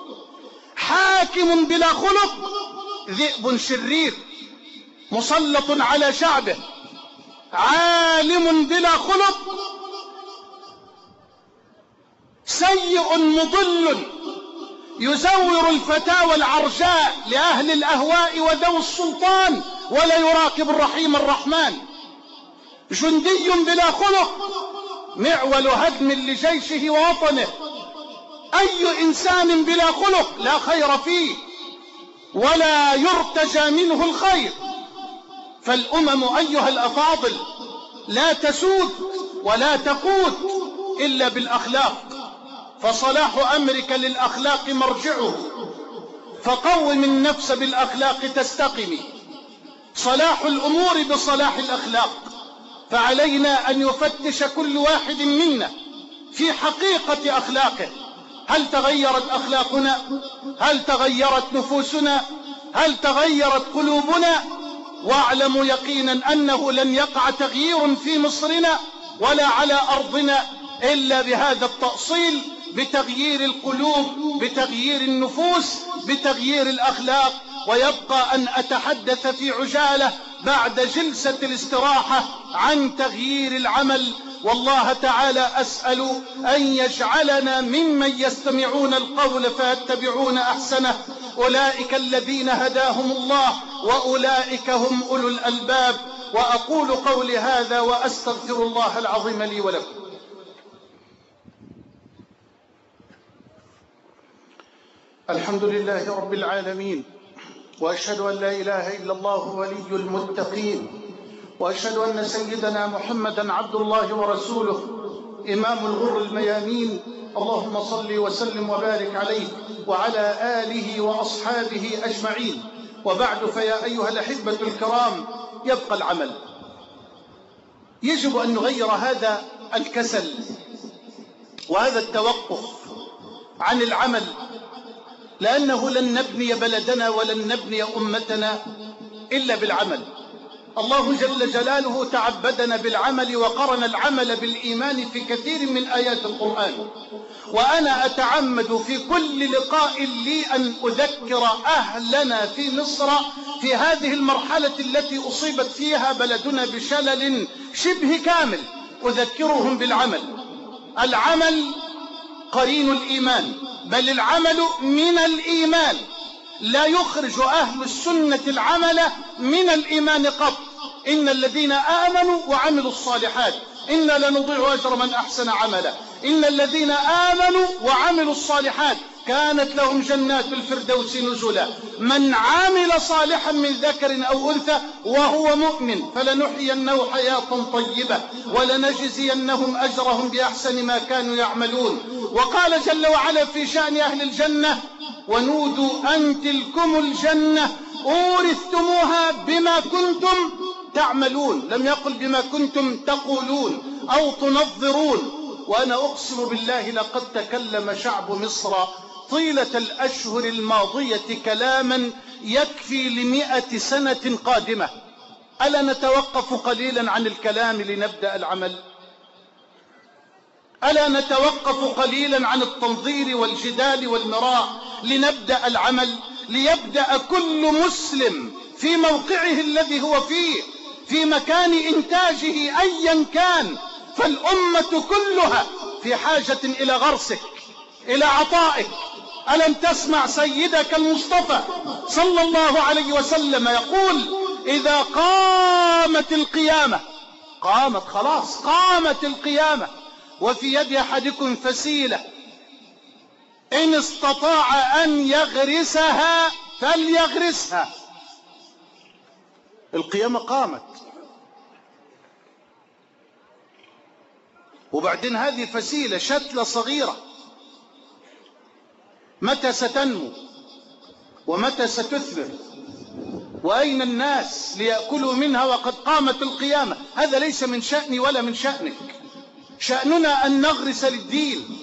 B: حاكم بلا خلق ذئب شرير مسلط على شعبه. عالم بلا خلق سيء مضل يزور الفتاوى العرجاء لأهل الأهواء وذوي السلطان ولا يراقب الرحيم الرحمن. جندي بلا خلق معول هدم لجيشه ووطنه. أي إنسان بلا خلق لا خير فيه ولا يرتجى منه الخير. فالأمم أيها الأفاضل لا تسود ولا تقود إلا بالأخلاق. فصلاح أمرك للأخلاق مرجعه، فقوم النفس بالأخلاق تستقم. صلاح الأمور بصلاح الأخلاق. فعلينا أن يفتش كل واحد منا في حقيقة أخلاقه. هل تغيرت أخلاقنا؟ هل تغيرت نفوسنا؟ هل تغيرت قلوبنا؟ واعلموا يقينا أنه لن يقع تغيير في مصرنا ولا على أرضنا إلا بهذا التأصيل، بتغيير القلوب، بتغيير النفوس، بتغيير الأخلاق. ويبقى أن أتحدث في عجالة بعد جلسة الاستراحة عن تغيير العمل. والله تعالى أسأل أن يجعلنا ممن يستمعون القول فيتبعون أحسنه. أولئك الذين هداهم الله وأولئك هم أولو الألباب. وأقول قولي هذا وأستغفر الله العظيم لي ولكم. الحمد لله رب العالمين، وأشهد أن لا إله إلا الله ولي المتقين، وأشهد أن سيدنا محمدا عبد الله ورسوله إمام الغر الميامين اللهم صل وسلم وبارك عليه وعلى آله وأصحابه أجمعين. وبعد، فيا أيها الأحبة الكرام، يبقى العمل. يجب أن نغير هذا الكسل وهذا التوقف عن العمل، لأنه لن نبني بلدنا ولن نبني أمتنا إلا بالعمل. الله جل جلاله تعبدنا بالعمل وقرن العمل بالإيمان في كثير من آيات القرآن. وأنا أتعمد في كل لقاء لي أن أذكر أهلنا في مصر في هذه المرحلة التي أصيبت فيها بلدنا بشلل شبه كامل، أذكرهم بالعمل. العمل قرين الإيمان، بل العمل من الإيمان. لا يخرج أهل السنة العمل من الإيمان قط. إن الذين آمنوا وعملوا الصالحات إنا لنضيع أجر من أحسن عملا. إن الذين آمنوا وعملوا الصالحات كانت لهم جنات الفردوس نزلا. من عمل صالحا من ذكر أو أنثى وهو مؤمن فلنحيينه حياة طيبة ولنجزينهم أجرهم بأحسن ما كانوا يعملون. وقال جل وعلا في شأن أهل الجنة: ونودوا أن تلكم الجنة أورثتموها بما كنتم تعملون. لم يقل بما كنتم تقولون أو تنظرون. وأنا أقسم بالله لقد تكلم شعب مصر طيلة الأشهر الماضية كلاما يكفي ل100 سنة قادمة. ألا نتوقف قليلا عن الكلام لنبدأ العمل؟ ألا نتوقف قليلا عن التنظير والجدال والمراء لنبدأ العمل؟ ليبدأ كل مسلم في موقعه الذي هو فيه، في مكان إنتاجه أيا كان. فالأمة كلها في حاجة إلى غرسك، إلى عطائك. ألم تسمع سيدك المصطفى صلى الله عليه وسلم يقول: إذا قامت القيامة، قامت خلاص، قامت القيامة وفي يد أحدكم فسيلة إن استطاع أن يغرسها فليغرسها. القيامة قامت. وبعدين هذه فسيلة شتلة صغيرة، متى ستنمو ومتى ستثمر؟ وأين الناس ليأكلوا منها وقد قامت القيامة؟ هذا ليس من شأني ولا من شأنك. شأننا أن نغرس للدين،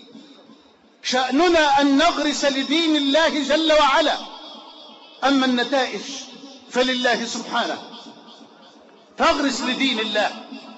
B: شأننا أن نغرس لدين الله جل وعلا. أما النتائج فلله سبحانه. فاغرس لدين الله،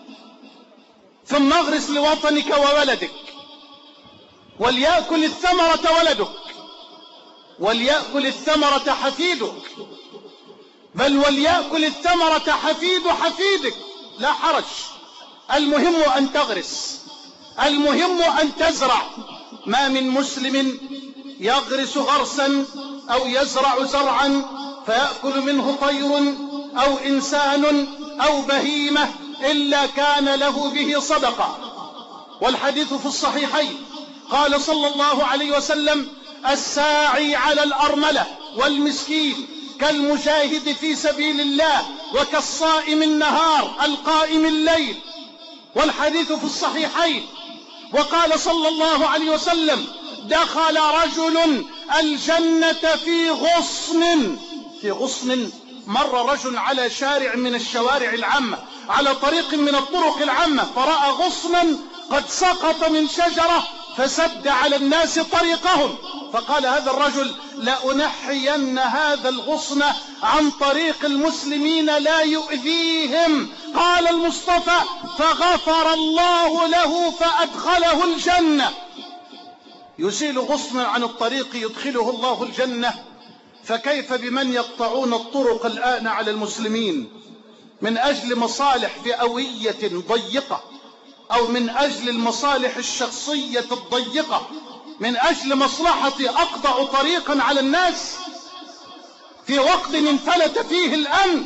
B: ثم اغرس لوطنك وولدك، وليأكل الثمرة ولدك، وليأكل الثمرة حفيدك، بل وليأكل الثمرة حفيد حفيدك، لا حرج. المهم أن تغرس، المهم أن تزرع. ما من مسلم يغرس غرسا أو يزرع زرعا فيأكل منه طير أو إنسان أو بهيمة إلا كان له به صدقة. والحديث في الصحيحين قال صلى الله عليه وسلم: الساعي على الأرملة والمسكين كالمجاهد في سبيل الله وكالصائم النهار القائم الليل. والحديث في الصحيحين وقال صلى الله عليه وسلم: دخل رجل الجنة في غصن. في غصن، مر رجل على شارع من الشوارع العامة، على طريق من الطرق العامة، فرأى غصنا قد سقط من شجرة فسد على الناس طريقهم. فقال هذا الرجل: لأنحين هذا الغصن عن طريق المسلمين لا يؤذيهم. قال المصطفى: فغفر الله له فأدخله الجنة. يزيل غصنا عن الطريق يدخله الله الجنة، فكيف بمن يقطعون الطرق الآن على المسلمين من أجل مصالح فئوية ضيقة، أو من أجل المصالح الشخصية الضيقة، من أجل مصلحة أقطع طريقا على الناس في وقت انفلت فيه الأمن،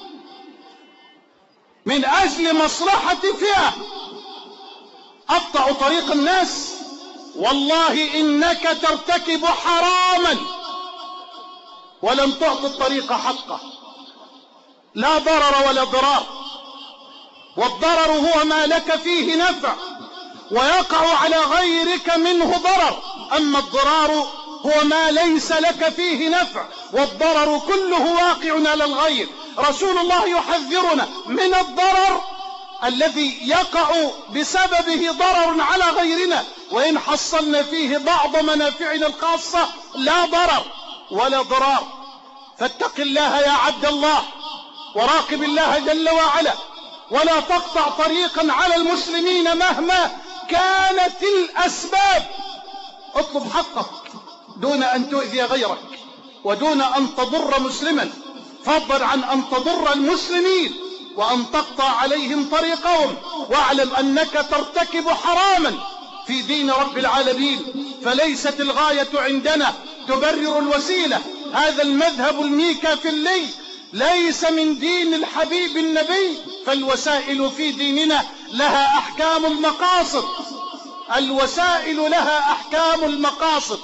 B: من أجل مصلحة فئة أقطع طريق الناس. والله إنك ترتكب حراما ولم تعط الطريق حقه. لا ضرر ولا ضرار، والضرر هو ما لك فيه نفع، ويقع على غيرك منه ضرر. أما الضرار هو ما ليس لك فيه نفع، والضرر كله واقع على الغير. رسول الله يحذرنا من الضرر الذي يقع بسببه ضرر على غيرنا، وإن حصلنا فيه بعض منافعنا الخاصة لا ضرر ولا ضرار. فاتق الله يا عبد الله، وراقب الله جل وعلا، ولا تقطع طريقا على المسلمين مهما كانت الأسباب. اطلب حقك دون أن تؤذي غيرك، ودون أن تضر مسلما، فضلا عن أن تضر المسلمين وأن تقطع عليهم طريقهم. واعلم أنك ترتكب حراما في دين رب العالمين، فليست الغاية عندنا تبرر الوسيلة. هذا المذهب الميكافيلي ليس من دين الحبيب النبي، فالوسائل في ديننا لها أحكام المقاصد. الوسائل لها أحكام المقاصد.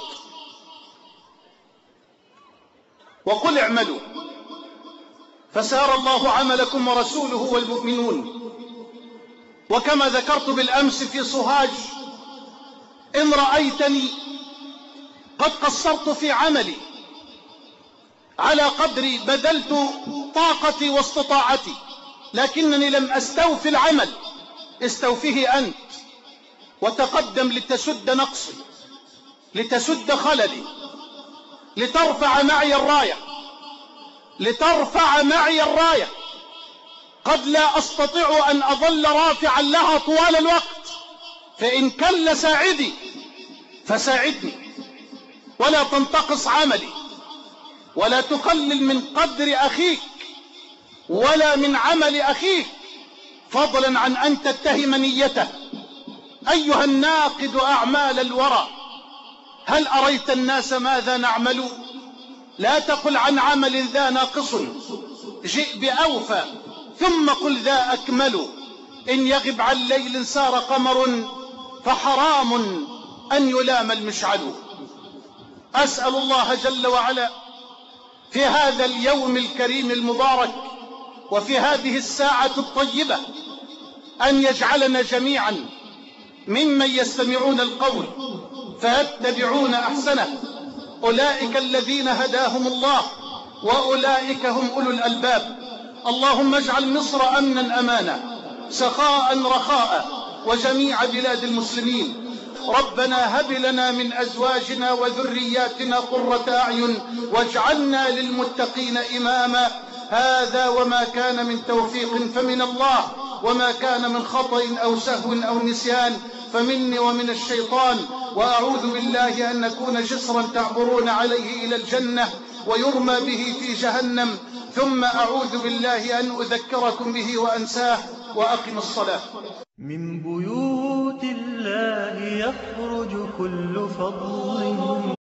B: وقل اعملوا فسيرى الله عملكم ورسوله والمؤمنون. وكما ذكرت بالأمس في صهاج، إن رأيتني قد قصرت في عملي على قدر بذلت طاقتي واستطاعتي، لكنني لم أستوفي العمل، استوفيه أنت، وتقدم لتسد نقصي، لتسد خللي، لترفع معي الراية، لترفع معي الراية. قد لا أستطيع أن أظل رافعا لها طوال الوقت، فإن كل ساعدي فساعدني، ولا تنتقص عملي، ولا تقلل من قدر أخيك ولا من عمل أخيك، فضلا عن أن تتهم نيته. أيها الناقد أعمال الورى، هل أريت الناس ماذا نعمل؟ لا تقل عن عمل ذا ناقص، جئ بأوفى ثم قل ذا أكمل. إن يغب عن ليل سار قمر، فحرام أن يلام المشعل. أسأل الله جل وعلا في هذا اليوم الكريم المبارك، وفي هذه الساعة الطيبة، أن يجعلنا جميعا ممن يستمعون القول فيتبعون أحسنه. أولئك الذين هداهم الله، وأولئك هم أولو الألباب. اللهم اجعل مصر أمنا أمانا، سخاء رخاء، وجميع بلاد المسلمين. ربنا هب لنا من أزواجنا وذرياتنا قرة أعين، واجعلنا للمتقين إماما. هذا وما كان من توفيق فمن الله، وما كان من خطأ أو سهو أو نسيان فمني ومن الشيطان. وأعوذ بالله أن نكون جسرا تعبرون عليه إلى الجنة ويرمى به في جهنم، ثم أعوذ بالله أن أذكركم به وأنساه. وأقم الصلاة.
A: من بيوت الله يخرج كل فضل